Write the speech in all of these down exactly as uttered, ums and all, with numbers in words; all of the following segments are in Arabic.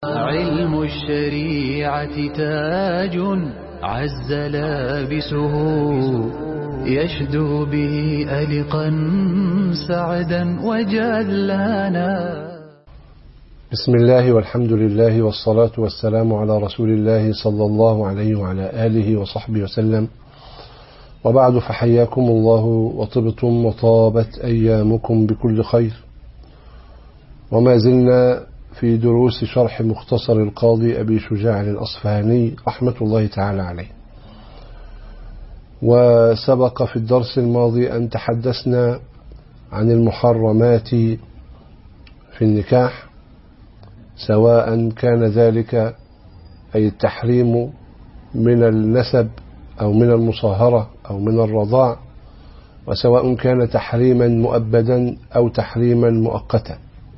علم الشريعة تاج عز لابسه يشدو به ألقا سعدا وجلانا. بسم الله والحمد لله والصلاة والسلام على رسول الله صلى الله عليه وعلى آله وصحبه وسلم، وبعد، فحياكم الله وطبتم وطابت أيامكم بكل خير. وما زلنا في دروس شرح مختصر القاضي أبي شجاع الأصفهاني رحمة الله تعالى عليه. وسبق في الدرس الماضي أن تحدثنا عن المحرمات في النكاح، سواء كان ذلك أي التحريم من النسب أو من المصاهرة أو من الرضاع، وسواء كان تحريما مؤبدا أو تحريما مؤقتا.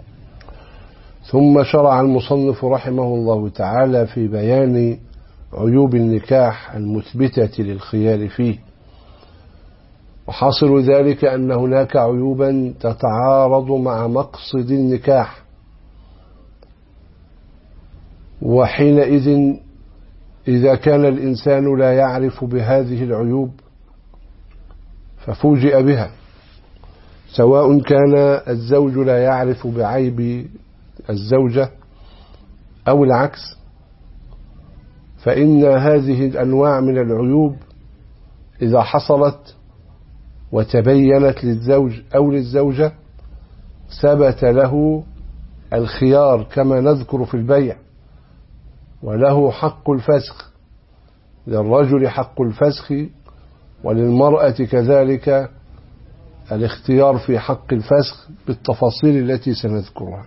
ثم شرع المصنف رحمه الله تعالى في بيان عيوب النكاح المثبتة للخيار فيه، وحاصل ذلك أن هناك عيوبا تتعارض مع مقصد النكاح، وحينئذ إذا كان الإنسان لا يعرف بهذه العيوب ففوجئ بها، سواء كان الزوج لا يعرف بعيب الزوجة أو العكس، فإن هذه الأنواع من العيوب إذا حصلت وتبينت للزوج أو للزوجة ثبت له الخيار كما نذكر في البيع، وله حق الفسخ، للرجل حق الفسخ وللمرأة كذلك الاختيار في حق الفسخ بالتفاصيل التي سنذكرها.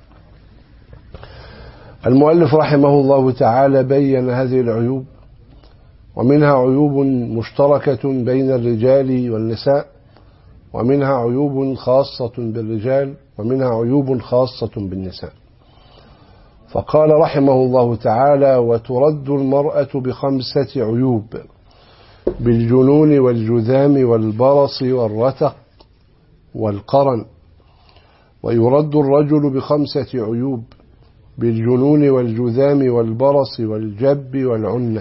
المؤلف رحمه الله تعالى بين هذه العيوب، ومنها عيوب مشتركة بين الرجال والنساء، ومنها عيوب خاصة بالرجال، ومنها عيوب خاصة بالنساء. فقال رحمه الله تعالى: وترد المرأة بخمسة عيوب: بالجنون والجذام والبرص والرتق والقرن. ويرد الرجل بخمسة عيوب: بالجنون والجذام والبرص والجب والعنة.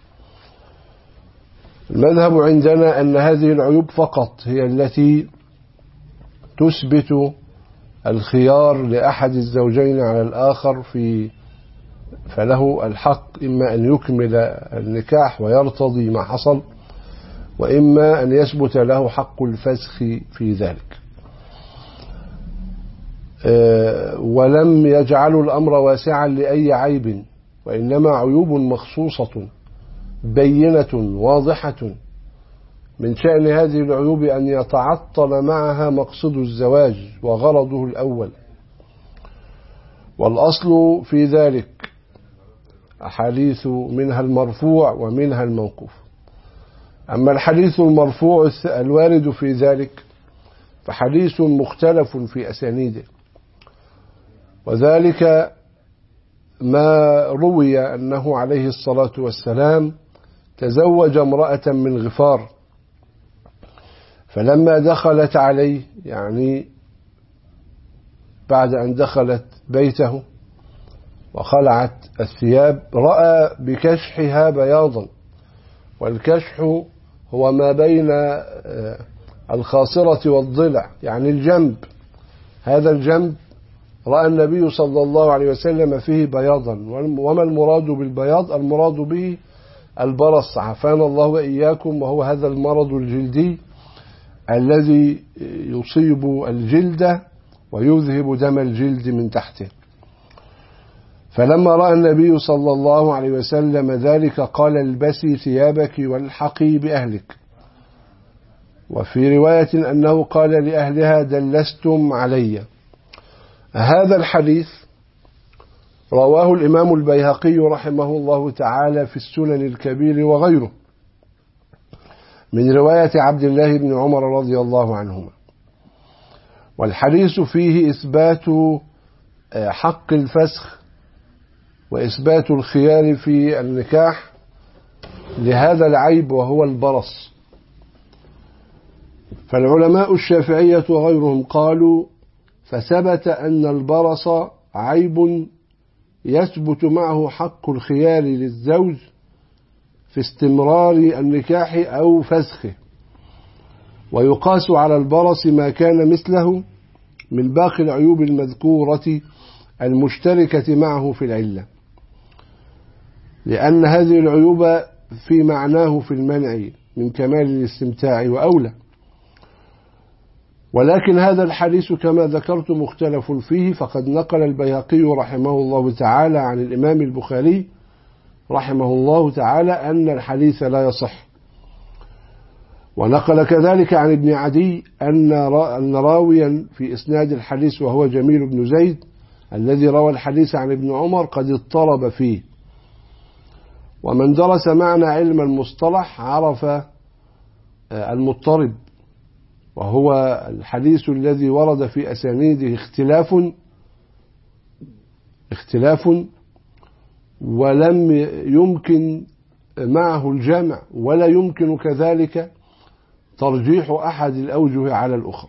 المذهب عندنا أن هذه العيوب فقط هي التي تثبت الخيار لأحد الزوجين على الآخر، في فله الحق إما أن يكمل النكاح ويرتضي ما حصل، وإما أن يثبت له حق الفسخ في ذلك. ولم يجعلوا الأمر واسعا لأي عيب، وإنما عيوب مخصوصة بينة واضحة. من شأن هذه العيوب أن يتعطل معها مقصد الزواج وغرضه الأول، والأصل في ذلك أحاديث منها المرفوع ومنها الموقوف. أما الحديث المرفوع الوارد في ذلك فحديث مختلف في أسانيده، وذلك ما روي أنه عليه الصلاة والسلام تزوج امرأة من غفار، فلما دخلت عليه، يعني بعد أن دخلت بيته وخلعت الثياب، رأى بكشحها بياضا، والكشح هو ما بين الخاصرة والضلع، يعني الجنب. هذا الجنب رأى النبي صلى الله عليه وسلم فيه بياضا. وما المراد بالبياض؟ المراد به البرص، عافانا الله وإياكم، وهو هذا المرض الجلدي الذي يصيب الجلد ويذهب دم الجلد من تحته. فلما رأى النبي صلى الله عليه وسلم ذلك قال: البسي ثيابك والحقي بأهلك. وفي رواية أنه قال لأهلها: دلستم علي. هذا الحديث رواه الإمام البيهقي رحمه الله تعالى في السنن الكبير وغيره، من رواية عبد الله بن عمر رضي الله عنهما. والحديث فيه إثبات حق الفسخ وإثبات الخيار في النكاح لهذا العيب وهو البرص. فالعلماء الشافعية وغيرهم قالوا: فثبت أن البرص عيب يثبت معه حق الخيار للزوج في استمرار النكاح أو فسخه، ويقاس على البرص ما كان مثله من باقي العيوب المذكورة المشتركة معه في العلة، لأن هذه العيوب في معناه في المنع من كمال الاستمتاع وأولى. ولكن هذا الحديث كما ذكرت مختلف فيه، فقد نقل البيهقي رحمه الله تعالى عن الإمام البخاري رحمه الله تعالى أن الحديث لا يصح، ونقل كذلك عن ابن عدي أن راويا في إسناد الحديث وهو جميل بن زيد الذي روى الحديث عن ابن عمر قد اضطرب فيه. ومن درس معنى علم المصطلح عرف المضطرب، وهو الحديث الذي ورد في أسانيده اختلاف اختلاف ولم يمكن معه الجمع، ولا يمكن كذلك ترجيح أحد الأوجه على الأخرى،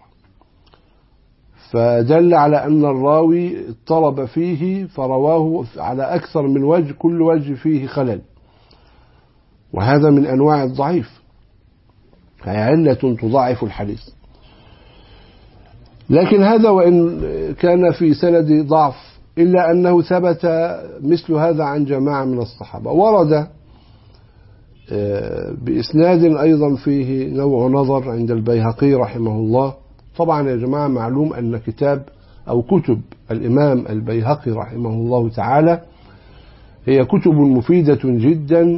فدل على أن الراوي اضطرب فيه فرواه على أكثر من وجه، كل وجه فيه خلل، وهذا من أنواع الضعيف، هي علة تضاعف الحديث. لكن هذا وإن كان في سند ضعف إلا أنه ثبت مثل هذا عن جماعة من الصحابة. ورد بإسناد أيضا فيه نوع نظر عند البيهقي رحمه الله. طبعا يا جماعة معلوم أن كتاب أو كتب الإمام البيهقي رحمه الله تعالى هي كتب مفيدة جدا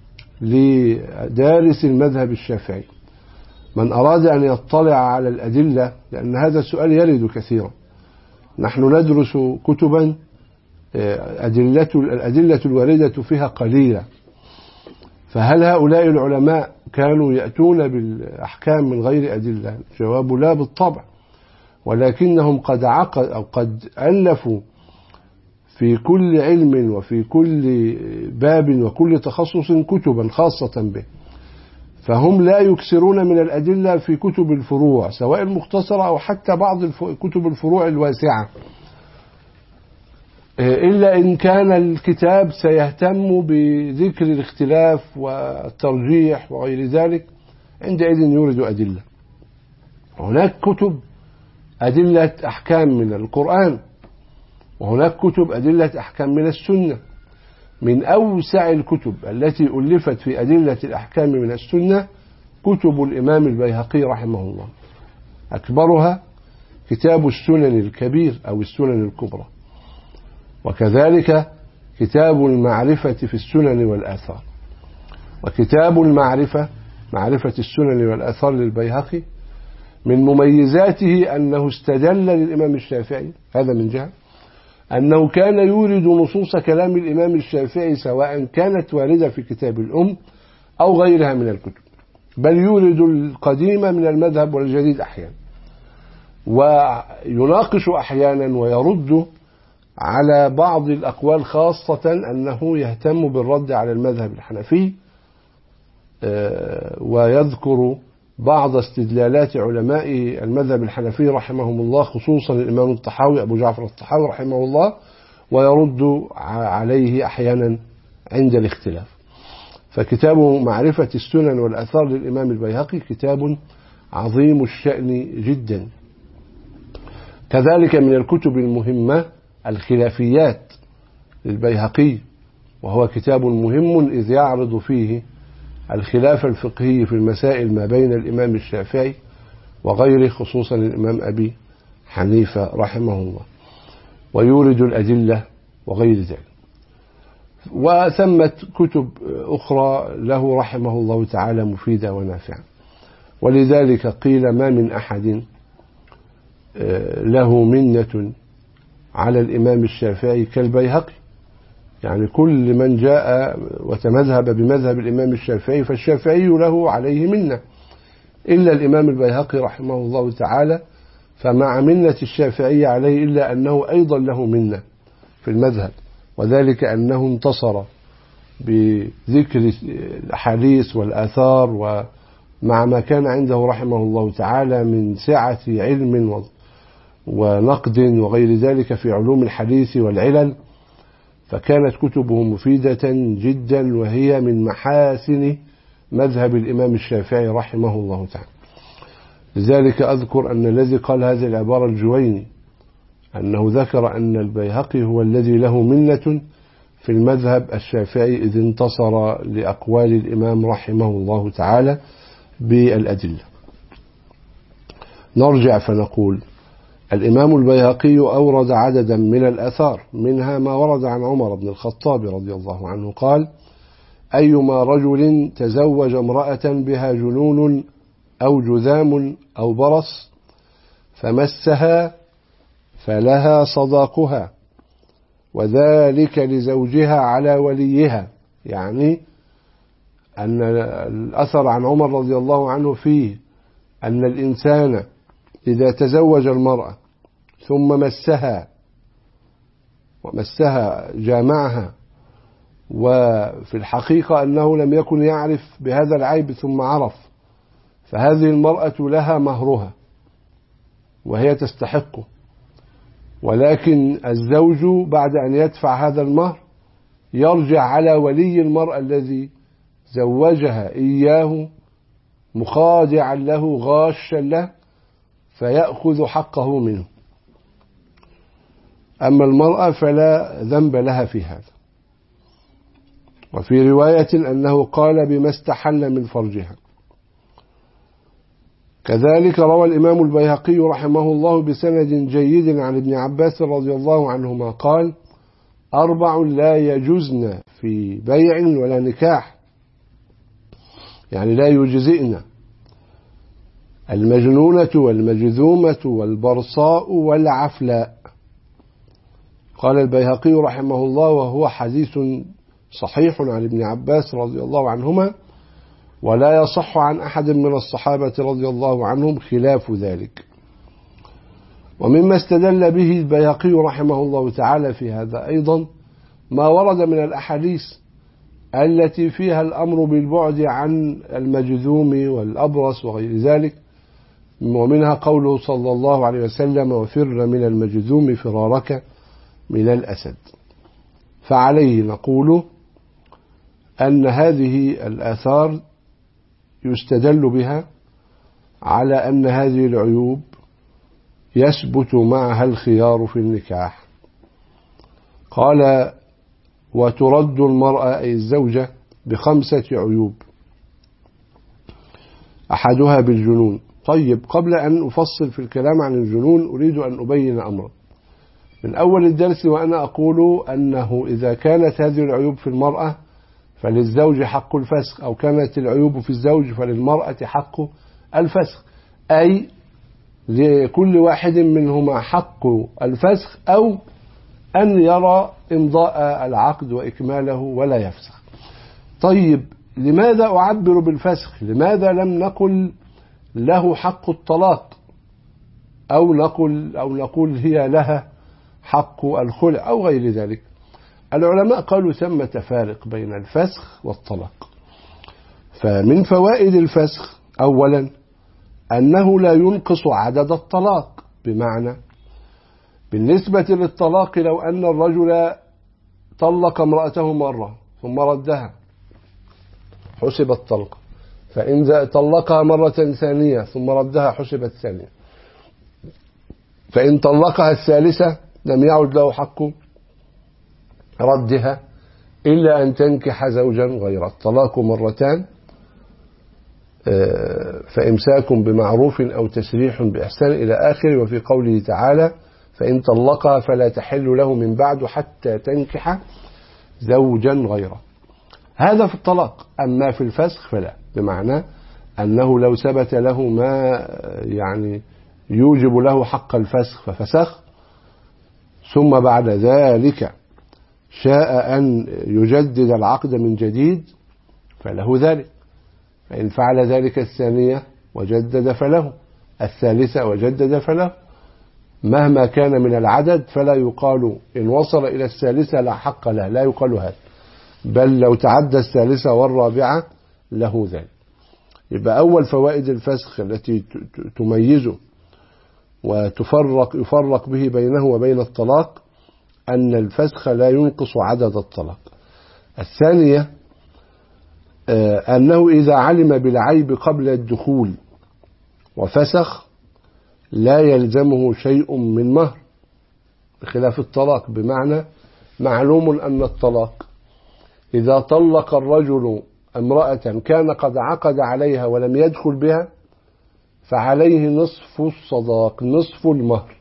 لدارس المذهب الشافعي. من أراد أن يطلع على الأدلة، لأن هذا السؤال يرد كثيرا، نحن ندرس كتبا أدلة الأدلة الواردة فيها قليلة، فهل هؤلاء العلماء كانوا يأتون بالأحكام من غير أدلة؟ الجواب لا بالطبع، ولكنهم قد عقد أو قد ألفوا في كل علم وفي كل باب وكل تخصص كتبا خاصة به، فهم لا يكسرون من الأدلة في كتب الفروع سواء المختصرة أو حتى بعض كتب الفروع الواسعة، إلا إن كان الكتاب سيهتم بذكر الاختلاف والترجيح وغير ذلك، عندئذ يورد أدلة. هناك كتب أدلة أحكام من القرآن، وهناك كتب أدلة أحكام من السنة. من أوسع الكتب التي ألفت في أدلة الأحكام من السنة كتب الإمام البيهقي رحمه الله، أكبرها كتاب السنن الكبير أو السنن الكبرى، وكذلك كتاب المعرفة في السنن والآثار. وكتاب المعرفة معرفة السنن والآثار للبيهقي من مميزاته أنه استدل للإمام الشافعي، هذا من جهة، أنه كان يورد نصوص كلام الإمام الشافعي سواء كانت واردة في كتاب الأم أو غيرها من الكتب، بل يورد القديم من المذهب والجديد أحيانا، ويناقش أحيانا ويرد على بعض الأقوال، خاصة أنه يهتم بالرد على المذهب الحنفي، ويذكر بعض استدلالات علماء المذهب الحنفي رحمهم الله، خصوصا الإمام الطحاوي أبو جعفر الطحاوي رحمه الله، ويرد عليه أحيانا عند الاختلاف. فكتاب معرفة السنن والآثار للإمام البيهقي كتاب عظيم الشأن جدا. كذلك من الكتب المهمة الخلافيات للبيهقي، وهو كتاب مهم إذ يعرض فيه الخلاف الفقهي في المسائل ما بين الإمام الشافعي وغيره، خصوصا الإمام أبي حنيفة رحمه الله، ويورد الأدلة وغير ذلك. وثمت كتب أخرى له رحمه الله تعالى مفيدة ونافعة، ولذلك قيل ما من أحد له منة على الإمام الشافعي كالبيهقي، يعني كل من جاء وتمذهب بمذهب الإمام الشافعي فالشافعي له عليه منة، إلا الإمام البيهقي رحمه الله تعالى فمع منة الشافعي عليه إلا أنه أيضا له منة في المذهب، وذلك أنه انتصر بذكر الأحاديث والآثار ومع ما كان عنده رحمه الله تعالى من سعة علم ونقد وغير ذلك في علوم الحديث والعلل، فكانت كتبه مفيدة جدا، وهي من محاسن مذهب الإمام الشافعي رحمه الله تعالى. لذلك أذكر أن الذي قال هذه العبارة الجويني، أنه ذكر أن البيهقي هو الذي له منة في المذهب الشافعي إذ انتصر لأقوال الإمام رحمه الله تعالى بالأدلة. نرجع فنقول الإمام البيهقي أورد عددا من الآثار، منها ما ورد عن عمر بن الخطاب رضي الله عنه قال: أيما رجل تزوج امرأة بها جنون أو جذام أو برص فمسها فلها صداقها، وذلك لزوجها على وليها. يعني أن الأثر عن عمر رضي الله عنه فيه أن الإنسان إذا تزوج المرأة ثم مسها ومسها جامعها، وفي الحقيقة أنه لم يكن يعرف بهذا العيب ثم عرف، فهذه المرأة لها مهرها وهي تستحقه، ولكن الزوج بعد أن يدفع هذا المهر يرجع على ولي المرأة الذي زوجها إياه مخادعا له غاشا له فيأخذ حقه منه. أما المرأة فلا ذنب لها في هذا. وفي رواية أنه قال بما استحل من فرجها. كذلك روى الإمام البيهقي رحمه الله بسند جيد عن ابن عباس رضي الله عنهما قال: أربع لا يجوزن في بيع ولا نكاح، يعني لا يجزئن: المجنونة والمجذومة والبرصاء والعفلاء. قال البيهقي رحمه الله وهو حديث صحيح عن ابن عباس رضي الله عنهما، ولا يصح عن أحد من الصحابة رضي الله عنهم خلاف ذلك. ومما استدل به البيهقي رحمه الله تعالى في هذا أيضا ما ورد من الأحاديث التي فيها الأمر بالبعد عن المجذوم والأبرص وغير ذلك، ومنها قوله صلى الله عليه وسلم: وفر من المجذوم فرارك من الأسد. فعليه نقول أن هذه الآثار يستدل بها على أن هذه العيوب يثبت معها الخيار في النكاح. قال: وترد المرأة أي الزوجة بخمسة عيوب، أحدها بالجنون. طيب، قبل أن أفصل في الكلام عن الجنون أريد أن أبين أمرا من أول الدرس، وأنا أقول أنه إذا كانت هذه العيوب في المرأة فللزوج حق الفسخ، أو كانت العيوب في الزوج فللمرأة حق الفسخ، أي لكل واحد منهما حق الفسخ أو أن يرى إمضاء العقد وإكماله ولا يفسخ. طيب، لماذا أعبر بالفسخ؟ لماذا لم نقل له حق الطلاق، أو نقول, أو نقول هي لها حق الخلع أو غير ذلك؟ العلماء قالوا ثمة فارق بين الفسخ والطلاق. فمن فوائد الفسخ أولا أنه لا ينقص عدد الطلاق، بمعنى بالنسبة للطلاق لو أن الرجل طلق امرأته مرة ثم ردها حسبت طلقة، فإن طلقها مرة ثانية ثم ردها حسبت ثانية، فإن طلقها الثالثة لم يعد له حق ردها إلا أن تنكح زوجا غيره. الطلاق مرتان، فإمساك بمعروف أو تسريح بإحسان إلى آخر. وفي قوله تعالى: فإن طلقها فلا تحل له من بعد حتى تنكح زوجا غيره. هذا في الطلاق. أما في الفسخ فلا، بمعنى أنه لو ثبت له ما يعني يوجب له حق الفسخ ففسخ، ثم بعد ذلك شاء أن يجدد العقد من جديد فله ذلك. فإن فعل ذلك الثانية وجدد فله، الثالثة وجدد فله، مهما كان من العدد. فلا يقال إن وصل إلى الثالثة لا حق له، لا يقال هذا، بل لو تعدى الثالثة والرابعة له ذلك. يبقى أول فوائد الفسخ التي تميزه وتفرق يفرق به بينه وبين الطلاق أن الفسخ لا ينقص عدد الطلاق. الثانية أنه إذا علم بالعيب قبل الدخول وفسخ لا يلزمه شيء من مهر بخلاف الطلاق، بمعنى معلوم أن الطلاق إذا طلق الرجل امرأة كان قد عقد عليها ولم يدخل بها فعليه نصف الصداق، نصف المهر.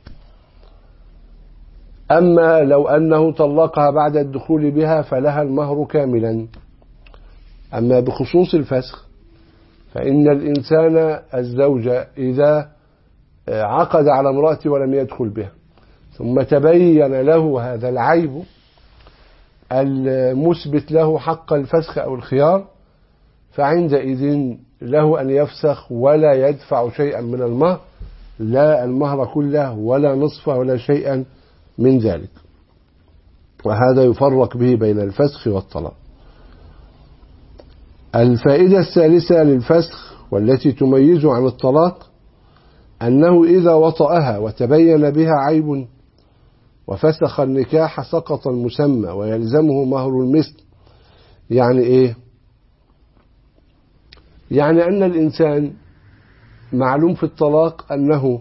أما لو أنه طلقها بعد الدخول بها فلها المهر كاملا. أما بخصوص الفسخ فإن الإنسان الزوجة إذا عقد على امرأة ولم يدخل بها ثم تبين له هذا العيب المثبت له حق الفسخ أو الخيار، فعندئذ له أن يفسخ ولا يدفع شيئا من المهر، لا المهر كله ولا نصفه ولا شيئا من ذلك. وهذا يفرق به بين الفسخ والطلاق. الفائدة الثالثة للفسخ والتي تميزه عن الطلاق أنه إذا وطأها وتبين بها عيب وفسخ النكاح سقط المسمى ويلزمه مهر المثل. يعني إيه؟ يعني أن الإنسان معلوم في الطلاق أنه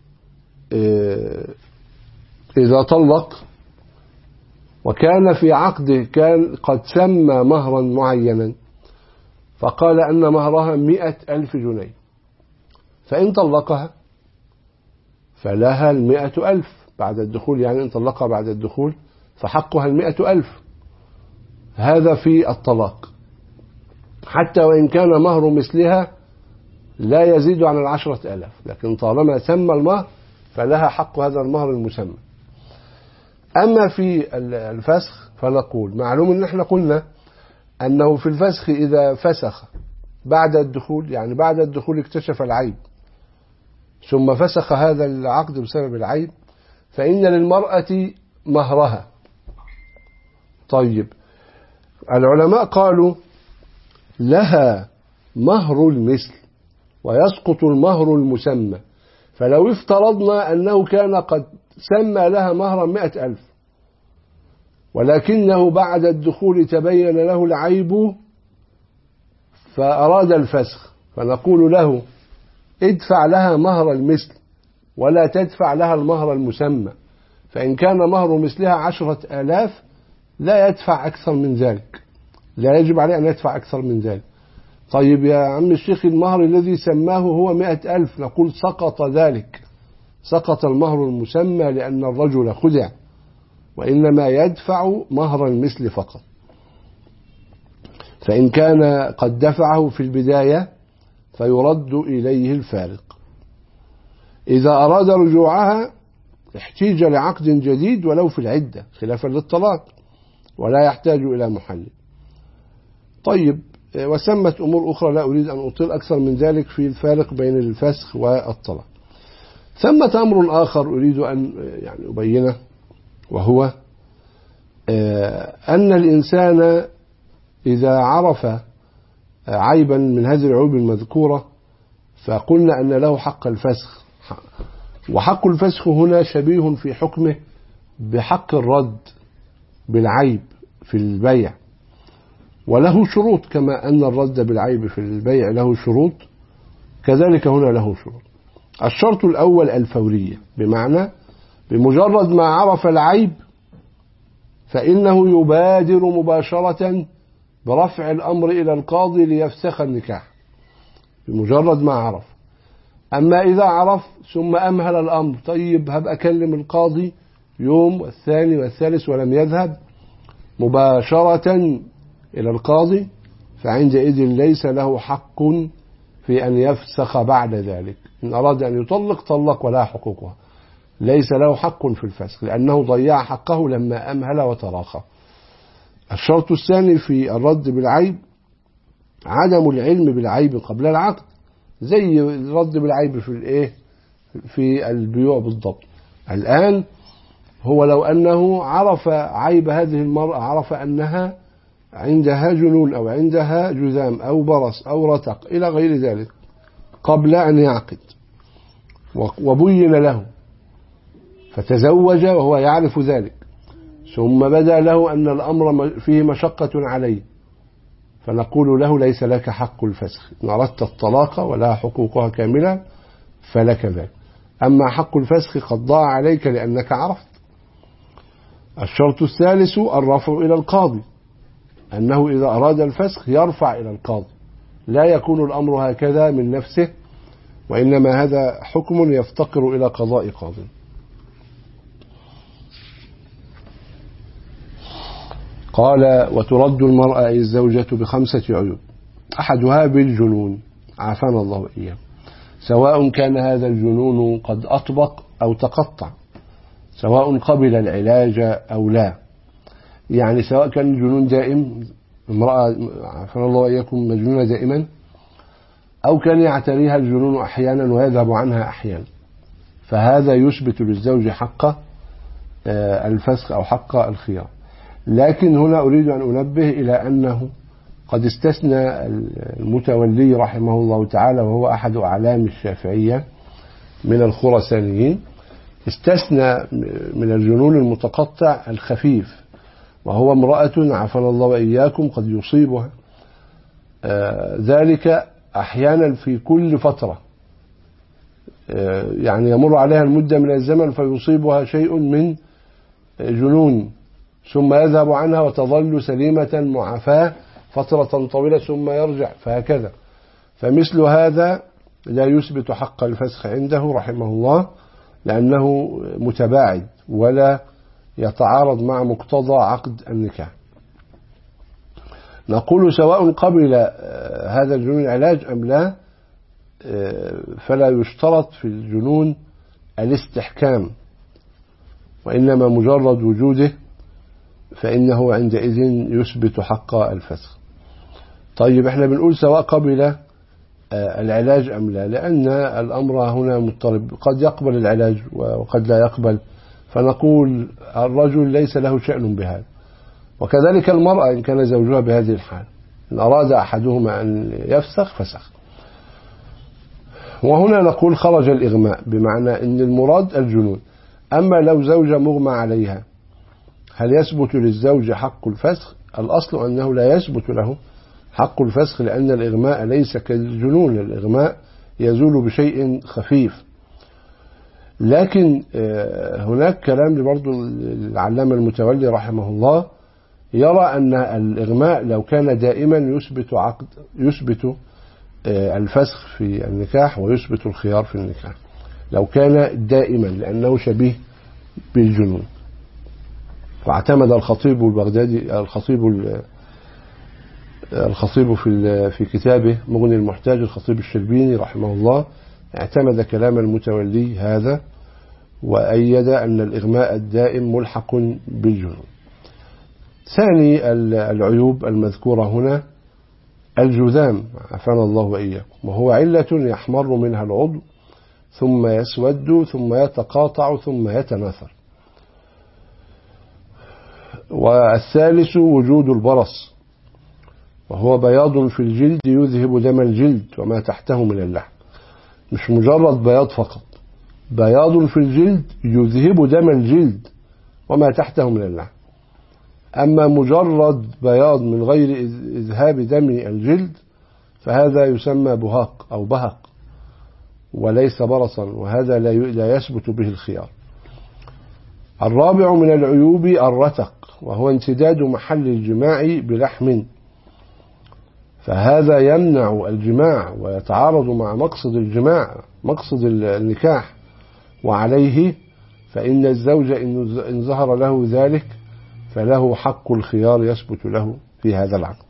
إذا طلق وكان في عقده كان قد سمى مهرا معينا فقال أن مهرها مئة ألف جنيه، فإن طلقها فلها المئة ألف بعد الدخول، يعني إن طلقها بعد الدخول فحقها المئة ألف. هذا في الطلاق حتى وإن كان مهر مثلها لا يزيد عن العشرة ألاف، لكن طالما سمى المهر فلها حق هذا المهر المسمى. أما في الفسخ فنقول معلوم أن احنا قلنا أنه في الفسخ إذا فسخ بعد الدخول، يعني بعد الدخول اكتشف العيب ثم فسخ هذا العقد بسبب العيب، فإن للمرأة مهرها. طيب العلماء قالوا لها مهر المثل ويسقط المهر المسمى. فلو افترضنا أنه كان قد سمى لها مهرا مئة ألف ولكنه بعد الدخول تبين له العيب فأراد الفسخ، فنقول له ادفع لها مهر المثل ولا تدفع لها المهر المسمى. فإن كان مهر مثلها عشرة آلاف لا يدفع أكثر من ذلك، لا يجب عليه أن يدفع أكثر من ذلك. طيب يا عم الشيخ المهر الذي سماه هو مئة ألف، نقول سقط ذلك، سقط المهر المسمى لأن الرجل خدع، وإنما يدفع مهر المثل فقط. فإن كان قد دفعه في البداية فيرد إليه الفارق. إذا أراد رجوعها احتيج لعقد جديد ولو في العدة خلافا للطلاق ولا يحتاج إلى محلل. طيب وسمت أمور أخرى لا أريد أن أطيل أكثر من ذلك في الفارق بين الفسخ والطلاق. ثمة أمر آخر أريد أن يعني أبينه، وهو أن الإنسان إذا عرف عيبا من هذه العيوب المذكورة فقلنا أن له حق الفسخ، وحق الفسخ هنا شبيه في حكمه بحق الرد بالعيب في البيع، وله شروط كما أن الرد بالعيب في البيع له شروط، كذلك هنا له شروط. الشرط الأول الفورية، بمعنى بمجرد ما عرف العيب فإنه يبادر مباشرة برفع الأمر إلى القاضي ليفسخ النكاح بمجرد ما عرف. أما إذا عرف ثم أمهل الأمر، طيب هبقى أكلم القاضي يوم والثاني والثالث ولم يذهب مباشرة إلى القاضي، فعندئذ ليس له حق في أن يفسخ بعد ذلك. إن أراد أن يطلق طلق ولا حقوقها، ليس له حق في الفسخ لأنه ضيع حقه لما أمهل وتراخى. الشرط الثاني في الرد بالعيب عدم العلم بالعيب قبل العقد، زي الرد بالعيب في الايه في البيوع بالضبط. الآن هو لو أنه عرف عيب هذه المرأة، عرف أنها عندها جنون أو عندها جذام أو برص أو رتق إلى غير ذلك قبل أن يعقد وبين له فتزوج وهو يعرف ذلك، ثم بدا له أن الأمر فيه مشقة عليه، فنقول له ليس لك حق الفسخ، إن أردت الطلاق ولها حقوقها كاملة فلك ذلك، أما حق الفسخ قد ضاع عليك لأنك عرفت. الشرط الثالث الرفع إلى القاضي، أنه إذا أراد الفسخ يرفع إلى القاضي، لا يكون الأمر هكذا من نفسه، وإنما هذا حكم يفتقر إلى قضاء قاضي. قال وترد المرأة أي الزوجة بخمسة عيوب، أحدها بالجنون عافانا الله وإياه، سواء كان هذا الجنون قد أطبق أو تقطع، سواء قبل العلاج أو لا، يعني سواء كان الجنون دائم، امرأة عافانا الله وإياكم مجنونة دائما، أو كان يعتريها الجنون أحيانا ويذهب عنها أحيانا، فهذا يثبت للزوج حق الفسخ أو حق الخيار. لكن هنا أريد أن أنبه إلى أنه قد استثنى المتولي رحمه الله تعالى، وهو أحد أعلام الشافعية من الخرسانيين، استثنى من الجنون المتقطع الخفيف، وهو امرأة عافانا الله وإياكم قد يصيبها ذلك أحيانا في كل فترة، يعني يمر عليها المدة من الزمن فيصيبها شيء من جنون ثم يذهب عنها وتظل سليمة معافاة فترة طويلة ثم يرجع، فهكذا. فمثل هذا لا يثبت حق الفسخ عنده رحمه الله، لأنه متباعد ولا يتعارض مع مقتضى عقد النكاح. نقول سواء قبل هذا الجنون علاج أم لا، فلا يشترط في الجنون الاستحكام، وإنما مجرد وجوده فإنه عندئذ يثبت حق الفسخ. طيب احنا بنقول سواء قبل العلاج أم لا، لأن الأمر هنا مضطرب، قد يقبل العلاج وقد لا يقبل، فنقول الرجل ليس له شأن بهذا، وكذلك المرأة إن كان زوجها بهذه الحال، إن أراد أحدهما أن يفسخ فسخ. وهنا نقول خرج الإغماء، بمعنى أن المراد الجنون. أما لو زوجة مغمى عليها هل يثبت للزوج حق الفسخ؟ الأصل أنه لا يثبت له حق الفسخ، لأن الإغماء ليس كالجنون، الإغماء يزول بشيء خفيف. لكن هناك كلام برضو العلامة المتولي رحمه الله، يرى أن الإغماء لو كان دائما يثبت عقد يثبت الفسخ في النكاح ويثبت الخيار في النكاح، لو كان دائما، لأنه شبيه بالجنون. فاعتمد الخطيب البغدادي الخطيب الخطيب في في كتابه مغني المحتاج، الخطيب الشربيني رحمه الله، اعتمد كلام المتولي هذا وأيد أن الإغماء الدائم ملحق بالجنون. ثاني العيوب المذكورة هنا الجذام عافانا الله وإياكم، وهو علة يحمر منها العضو ثم يسود ثم يتقاطع ثم يتناثر. والثالث وجود البرص، وهو بياض في الجلد يذهب دم الجلد وما تحته من اللحم، مش مجرد بياض فقط، بياض في الجلد يذهب دم الجلد وما تحته من اللحم. أما مجرد بياض من غير إذهاب دم الجلد فهذا يسمى بهاق أو بهق وليس برصا، وهذا لا يثبت به الخيار. الرابع من العيوب الرتق، وهو انسداد محل الجماع بلحم، فهذا يمنع الجماع ويتعارض مع مقصد الجماع مقصد النكاح، وعليه فإن الزوج إن ظهر له ذلك فله حق الخيار يثبت له في هذا العقد.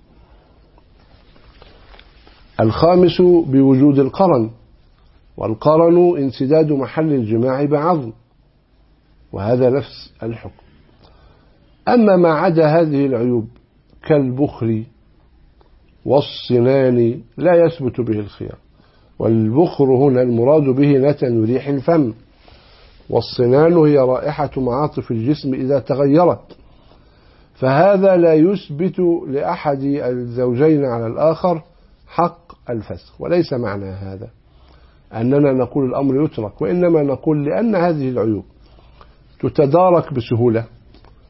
الخامس بوجود القرن، والقرن انسداد محل الجماع بعظم، وهذا نفس الحكم. أما ما عدا هذه العيوب كالبخر والصنان لا يثبت به الخيار، والبخر هنا المراد به نتن ريح الفم، والصنان هي رائحة معاطف الجسم إذا تغيرت، فهذا لا يثبت لأحد الزوجين على الآخر حق الفسخ. وليس معنى هذا أننا نقول الأمر يترك، وإنما نقول لأن هذه العيوب تتدارك بسهولة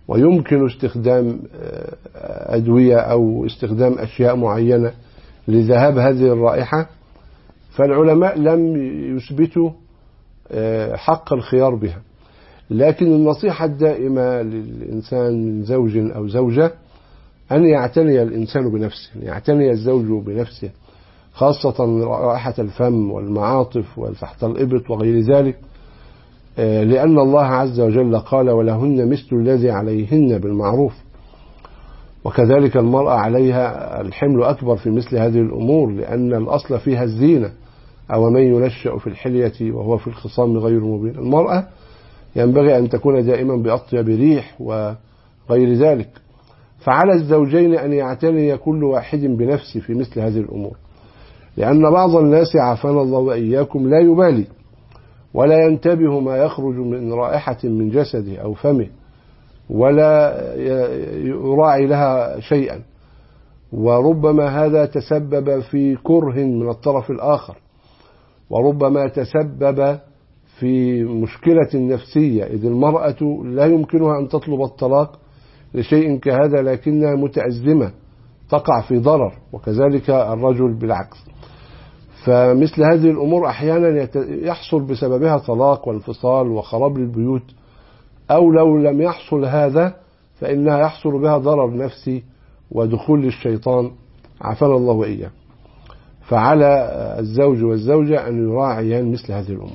ويمكن استخدام أدوية أو استخدام أشياء معينة لذهاب هذه الرائحة، فالعلماء لم يثبتوا حق الخيار بها. لكن النصيحة الدائمة للإنسان من زوج أو زوجة أن يعتني الإنسان بنفسه، أن يعتني الزوج بنفسه، خاصة رائحة الفم والمعاطف والتحت الإبط وغير ذلك، لأن الله عز وجل قال ولهن مثل الذي عليهن بالمعروف. وكذلك المرأة عليها الحمل أكبر في مثل هذه الأمور، لأن الأصل فيها الزينة، أو من ينشأ في الحلية وهو في الخصام غير مبين. المرأة ينبغي أن تكون دائما بأطيب ريح وغير ذلك. فعلى الزوجين أن يعتني كل واحد بنفسه في مثل هذه الأمور، لأن بعض الناس عافانا الله وإياكم لا يبالي ولا ينتبه ما يخرج من رائحة من جسده أو فمه، ولا يراعي لها شيئا، وربما هذا تسبب في كره من الطرف الآخر، وربما تسبب في مشكلة نفسية، إذ المرأة لا يمكنها أن تطلب الطلاق لشيء كهذا، لكنها متأزمة تقع في ضرر، وكذلك الرجل بالعكس. فمثل هذه الأمور أحيانا يحصل بسببها طلاق وانفصال وخراب للبيوت، أو لو لم يحصل هذا فإنها يحصل بها ضرر نفسي ودخول للشيطان، عافانا الله وإياه. فعلى الزوج والزوجة أن يراعيان مثل هذه الأمور.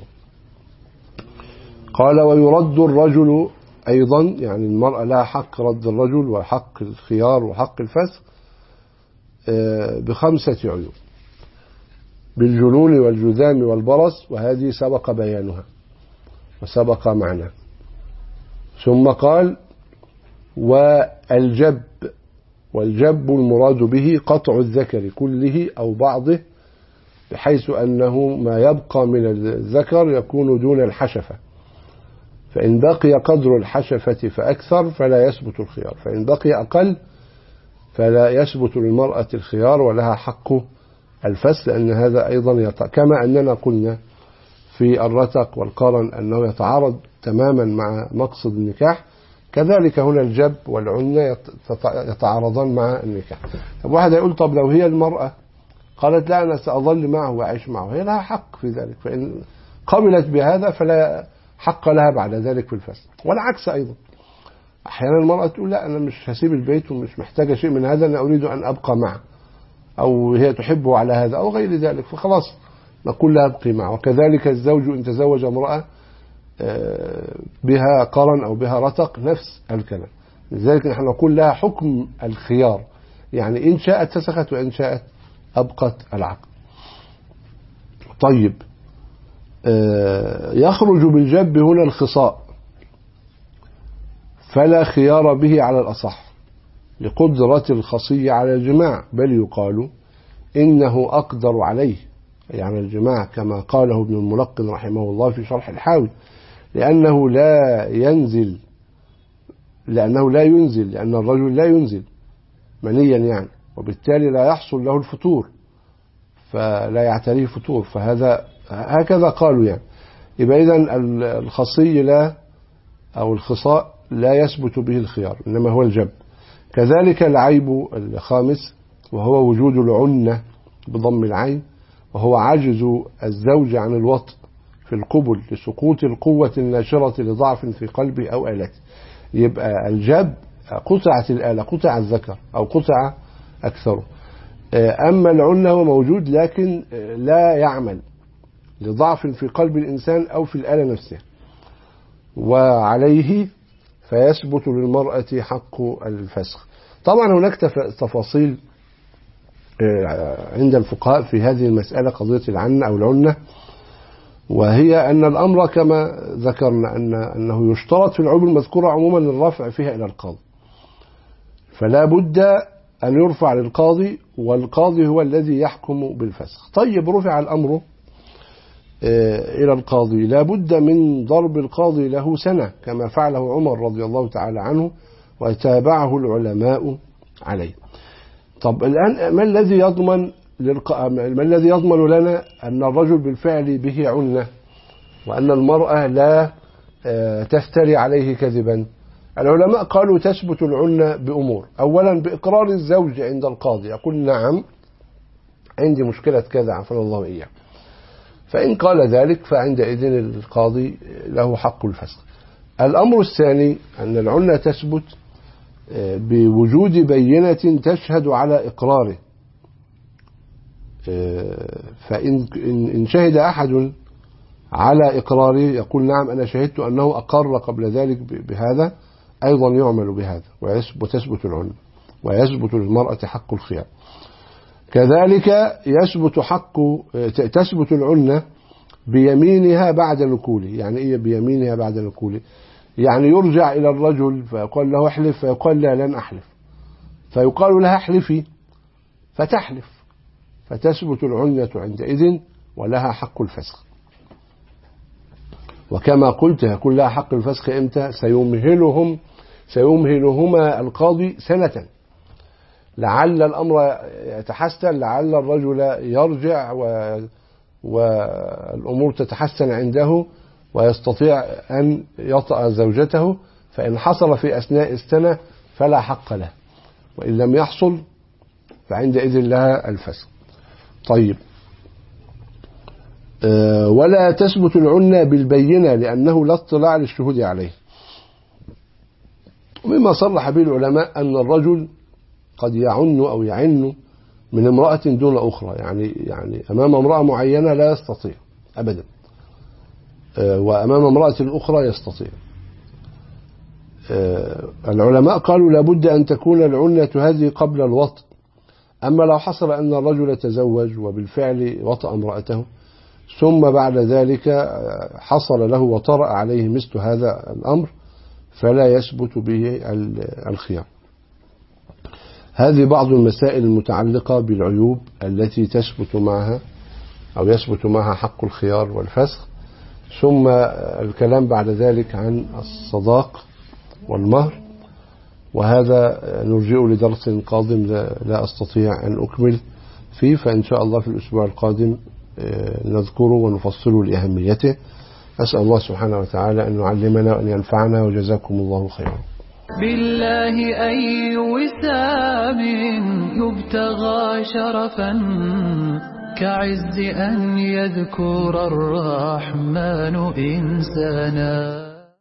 قال ويرد الرجل أيضا، يعني المرأة لها حق رد الرجل وحق الخيار وحق الفسخ بخمسة عيوب: بالجنون والجذام والبرص، وهذه سبق بيانها وسبق معنى. ثم قال والجب، والجب المراد به قطع الذكر كله أو بعضه، بحيث أنه ما يبقى من الذكر يكون دون الحشفة، فإن بقي قدر الحشفة فأكثر فلا يثبت الخيار، فإن بقي أقل فلا يثبت للمرأة الخيار ولها حق الفسخ، لأن هذا أيضا يط... كما أننا قلنا في الرتق والقرن أنه يتعارض تماما مع مقصد النكاح، كذلك هنا الجب والعنة يتعارضان مع النكاح. طب واحد يقول طب لو هي المرأة قالت لا أنا سأظل معه وأعيش معه، هي لها حق في ذلك، فإن قبلت بهذا فلا حق لها بعد ذلك في الفسخ. والعكس أيضا، أحيانا المرأة تقول لا أنا مش هسيب البيت ومش محتاجة شيء من هذا، أنا أريد أن أبقى معه، أو هي تحبه على هذا أو غير ذلك، فخلاص نقول لها ابقي معه. وكذلك الزوج إن تزوج امرأة بها قرن أو بها رتق نفس الكلام، لذلك نحن نقول لها حكم الخيار، يعني إن شاءت فسخت وإن شاءت أبقت العقد. طيب، يخرج بالجب هنا الخصاء، فلا خيار به على الأصح لقدرة الخصي على الجماع، بل يقال إنه أقدر عليه، يعني الجماع، كما قاله ابن الملقن رحمه الله في شرح الحاوي، لأنه لا ينزل لأنه لا ينزل لأن الرجل لا ينزل منيا يعني، وبالتالي لا يحصل له الفطور، فلا يعتريه فطور، فهذا هكذا قالوا يعني. يبقى إذن الخصي لا أو الخصاء لا يثبت به الخيار، إنما هو الجب. كذلك العيب الخامس وهو وجود العنة بضم العين، وهو عجز الزوج عن الوطء في القبل لسقوط القوة الناشرة لضعف في قلبه أو آلته. يبقى الجب قطعت الآلة، قطع الذكر أو قطع أكثره. أما العنة هو موجود لكن لا يعمل لضعف في قلب الإنسان أو في الآلة نفسها، وعليه فيثبت للمرأة حق الفسخ. طبعا هناك تفاصيل عند الفقهاء في هذه المسألة، قضية العنة أو العنة، وهي أن الأمر كما ذكرنا أن أنه يشترط في العيوب المذكورة عموما الرفع فيها إلى القاضي، فلا بد أن يرفع للقاضي، والقاضي هو الذي يحكم بالفسخ. طيب، رفع الأمر إلى القاضي، لا بد من ضرب القاضي له سنة كما فعله عمر رضي الله تعالى عنه وتابعه العلماء عليه. طب الآن ما الذي يضمن للق... ما الذي يضمن لنا أن الرجل بالفعل به عنة وأن المرأة لا تفتري عليه كذبا؟ العلماء قالوا تثبت العنة بأمور. أولا بإقرار الزوج عند القاضي، يقول نعم عندي مشكلة كذا عفوا الله إياه، فإن قال ذلك فعندئذ القاضي له حق الفسخ. الأمر الثاني أن العنة تثبت بوجود بينة تشهد على إقراره، فإن إن شهد أحد على إقراره يقول نعم أنا شهدت أنه أقر قبل ذلك بهذا، أيضا يعمل بهذا وتثبت العنة ويثبت للمرأة حق الخيار. كذلك يثبت حق تثبت العنة بيمينها بعد نكوله. يعني إيه بيمينها بعد نكوله؟ يعني يرجع إلى الرجل فيقال له احلف، فيقال لا لن أحلف، فيقال لها احلفي فتحلف، فتثبت العنة عندئذ ولها حق الفسخ. وكما قلت يكون لها حق الفسخ إمتى؟ سيمهلهم سيمهلهما القاضي سنة، لعل الأمر يتحسن، لعل الرجل يرجع و... والأمور تتحسن عنده ويستطيع أن يطأ زوجته، فإن حصل في أثناء السنة فلا حق له، وإن لم يحصل فعندئذ لها الفسخ. طيب أه ولا تثبت العنة بالبينة لأنه لا اطلاع للشهود عليه. مما صرح به العلماء أن الرجل قد يعن أو يعن من امرأة دون أخرى، يعني يعني أمام امرأة معينة لا يستطيع أبدا، أه وأمام امرأة أخرى يستطيع. أه العلماء قالوا لابد أن تكون العنة هذه قبل الوطء. أما لو حصل أن الرجل تزوج وبالفعل وطأ امرأته ثم بعد ذلك حصل له وطرأ عليه مثل هذا الأمر فلا يثبت به الخيار. هذه بعض المسائل المتعلقة بالعيوب التي تثبت معها أو يثبت معها حق الخيار والفسخ. ثم الكلام بعد ذلك عن الصداق والمهر، وهذا نرجئ لدرس قادم لا أستطيع أن أكمل فيه، فإن شاء الله في الأسبوع القادم نذكره ونفصله لأهميته. أسأل الله سبحانه وتعالى أن يعلمنا وأن ينفعنا، وجزاكم الله خيرا. بالله أي وسام يبتغى شرفا كعز أن يذكر الرحمن إنسانا.